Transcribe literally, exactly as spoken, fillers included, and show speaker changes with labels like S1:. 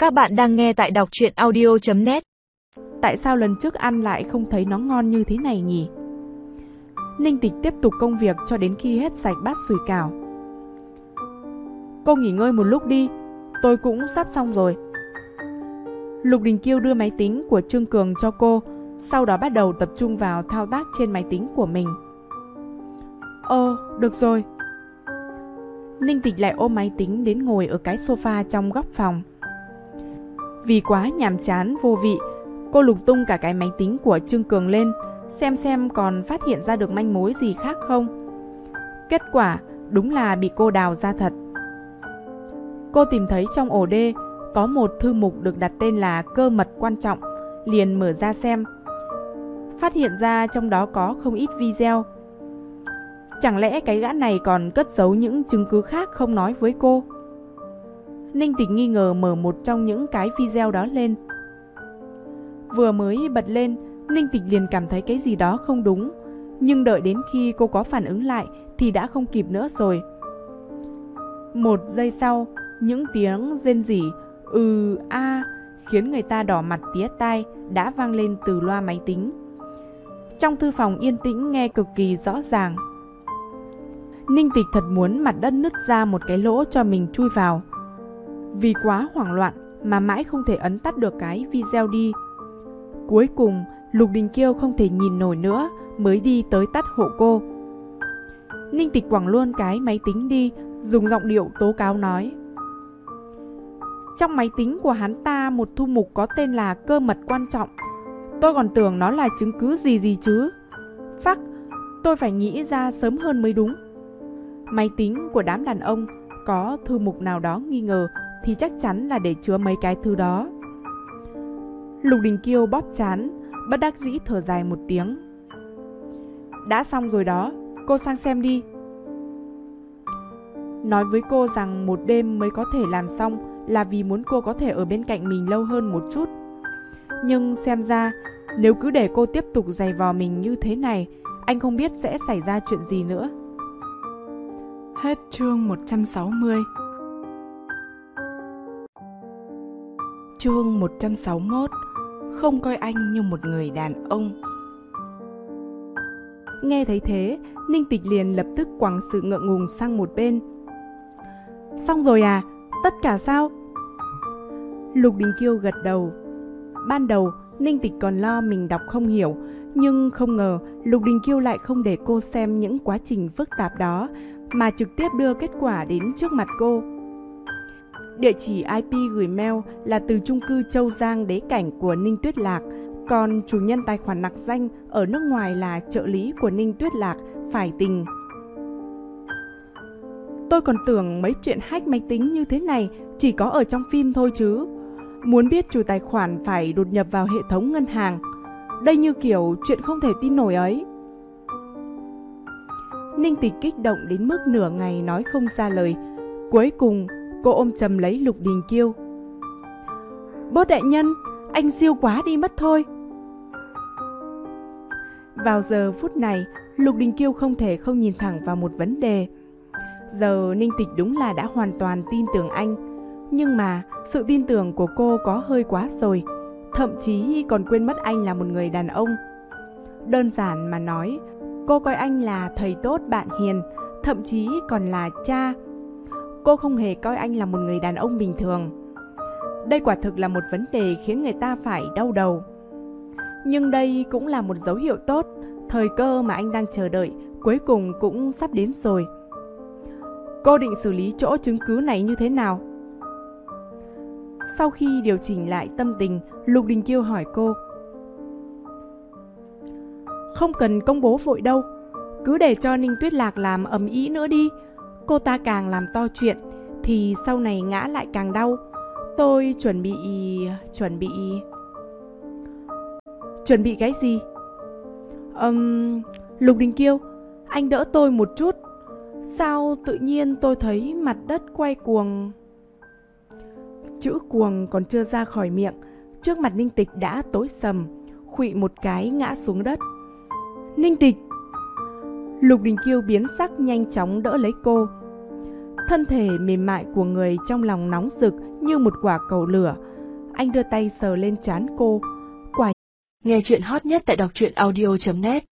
S1: Các bạn đang nghe tại đọc truyện audio chấm net.
S2: Tại sao lần trước ăn lại không thấy nó ngon như thế này nhỉ? Ninh Tịch tiếp tục công việc cho đến khi hết sạch bát sủi cảo. Cô nghỉ ngơi một lúc đi, tôi cũng sắp xong rồi. Lục Đình Kiêu đưa máy tính của Trương Cường cho cô, sau đó bắt đầu tập trung vào thao tác trên máy tính của mình. Ồ, được rồi. Ninh Tịch lại ôm máy tính đến ngồi ở cái sofa trong góc phòng. Vì quá nhàm chán vô vị, cô lục tung cả cái máy tính của Trương Cường lên, xem xem còn phát hiện ra được manh mối gì khác không. Kết quả đúng là bị cô đào ra thật. Cô tìm thấy trong ổ đê có một thư mục được đặt tên là cơ mật quan trọng, liền mở ra xem. Phát hiện ra trong đó có không ít video. Chẳng lẽ cái gã này còn cất giấu những chứng cứ khác không nói với cô? Ninh Tịch nghi ngờ mở một trong những cái video đó lên. Vừa mới bật lên, Ninh Tịch liền cảm thấy cái gì đó không đúng, nhưng đợi đến khi cô có phản ứng lại thì đã không kịp nữa rồi. Một giây sau, những tiếng rên rỉ ừ a khiến người ta đỏ mặt tía tai đã vang lên từ loa máy tính. Trong thư phòng yên tĩnh nghe cực kỳ rõ ràng. Ninh Tịch thật muốn mặt đất nứt ra một cái lỗ cho mình chui vào. Vì quá hoảng loạn mà mãi không thể ấn tắt được cái video đi. Cuối cùng Lục Đình Kiêu không thể nhìn nổi nữa mới đi tới tắt hộ cô. Ninh Tịch quẳng luôn cái máy tính đi, dùng giọng điệu tố cáo nói: Trong máy tính của hắn ta một thư mục có tên là cơ mật quan trọng. Tôi còn tưởng nó là chứng cứ gì gì chứ. Phắc, tôi phải nghĩ ra sớm hơn mới đúng. Máy tính của đám đàn ông có thư mục nào đó nghi ngờ thì chắc chắn là để chứa mấy cái thư đó. Lục Đình Kiêu bóp trán, bất đắc dĩ thở dài một tiếng. Đã xong rồi đó, cô sang xem đi. Nói với cô rằng một đêm mới có thể làm xong là vì muốn cô có thể ở bên cạnh mình lâu hơn một chút. Nhưng xem ra nếu cứ để cô tiếp tục giày vò mình như thế này, anh không biết sẽ xảy ra chuyện gì nữa. Hết chương một trăm sáu mươi. Chương một trăm sáu mươi mốt. Không coi anh như một người đàn ông. Nghe thấy thế, Ninh Tịch liền lập tức quẳng sự ngượng ngùng sang một bên. Xong rồi à? Tất cả sao? Lục Đình Kiêu gật đầu. Ban đầu Ninh Tịch còn lo mình đọc không hiểu, nhưng không ngờ Lục Đình Kiêu lại không để cô xem những quá trình phức tạp đó, mà trực tiếp đưa kết quả đến trước mặt cô. Địa chỉ i pê gửi mail là từ chung cư Châu Giang Đế Cảnh của Ninh Tuyết Lạc, còn chủ nhân tài khoản nặc danh ở nước ngoài là trợ lý của Ninh Tuyết Lạc, Phải Tình. Tôi còn tưởng mấy chuyện hack máy tính như thế này chỉ có ở trong phim thôi chứ. Muốn biết chủ tài khoản phải đột nhập vào hệ thống ngân hàng. Đây như kiểu chuyện không thể tin nổi ấy. Ninh Tịch kích động đến mức nửa ngày nói không ra lời. Cuối cùng cô ôm chầm lấy Lục Đình Kiêu. Bốt đại nhân, anh siêu quá đi mất thôi. Vào giờ phút này, Lục Đình Kiêu không thể không nhìn thẳng vào một vấn đề. Giờ Ninh Tịch đúng là đã hoàn toàn tin tưởng anh, nhưng mà sự tin tưởng của cô có hơi quá rồi, thậm chí còn quên mất anh là một người đàn ông. Đơn giản mà nói, cô coi anh là thầy tốt bạn hiền, thậm chí còn là cha. Cô không hề coi anh là một người đàn ông bình thường. Đây quả thực là một vấn đề khiến người ta phải đau đầu. Nhưng đây cũng là một dấu hiệu tốt, thời cơ mà anh đang chờ đợi cuối cùng cũng sắp đến rồi. Cô định xử lý chỗ chứng cứ này như thế nào? Sau khi điều chỉnh lại tâm tình, Lục Đình Kiêu hỏi cô. Không cần công bố vội đâu, cứ để cho Ninh Tuyết Lạc làm ầm ĩ nữa đi. Cô ta càng làm to chuyện thì sau này ngã lại càng đau. Tôi chuẩn bị... Chuẩn bị... Chuẩn bị cái gì? Um, Lục Đình Kiêu, anh đỡ tôi một chút. Sao tự nhiên tôi thấy mặt đất quay cuồng? Chữ cuồng còn chưa ra khỏi miệng, trước mặt Ninh Tịch đã tối sầm, khuỵu một cái ngã xuống đất. Ninh Tịch! Lục Đình Kiêu biến sắc nhanh chóng đỡ lấy cô. Thân thể mềm mại của người trong lòng nóng rực như một quả cầu lửa, Anh đưa tay sờ lên trán cô. Quả
S3: Nghe chuyện hot nhất tại đọc truyện audio chấm net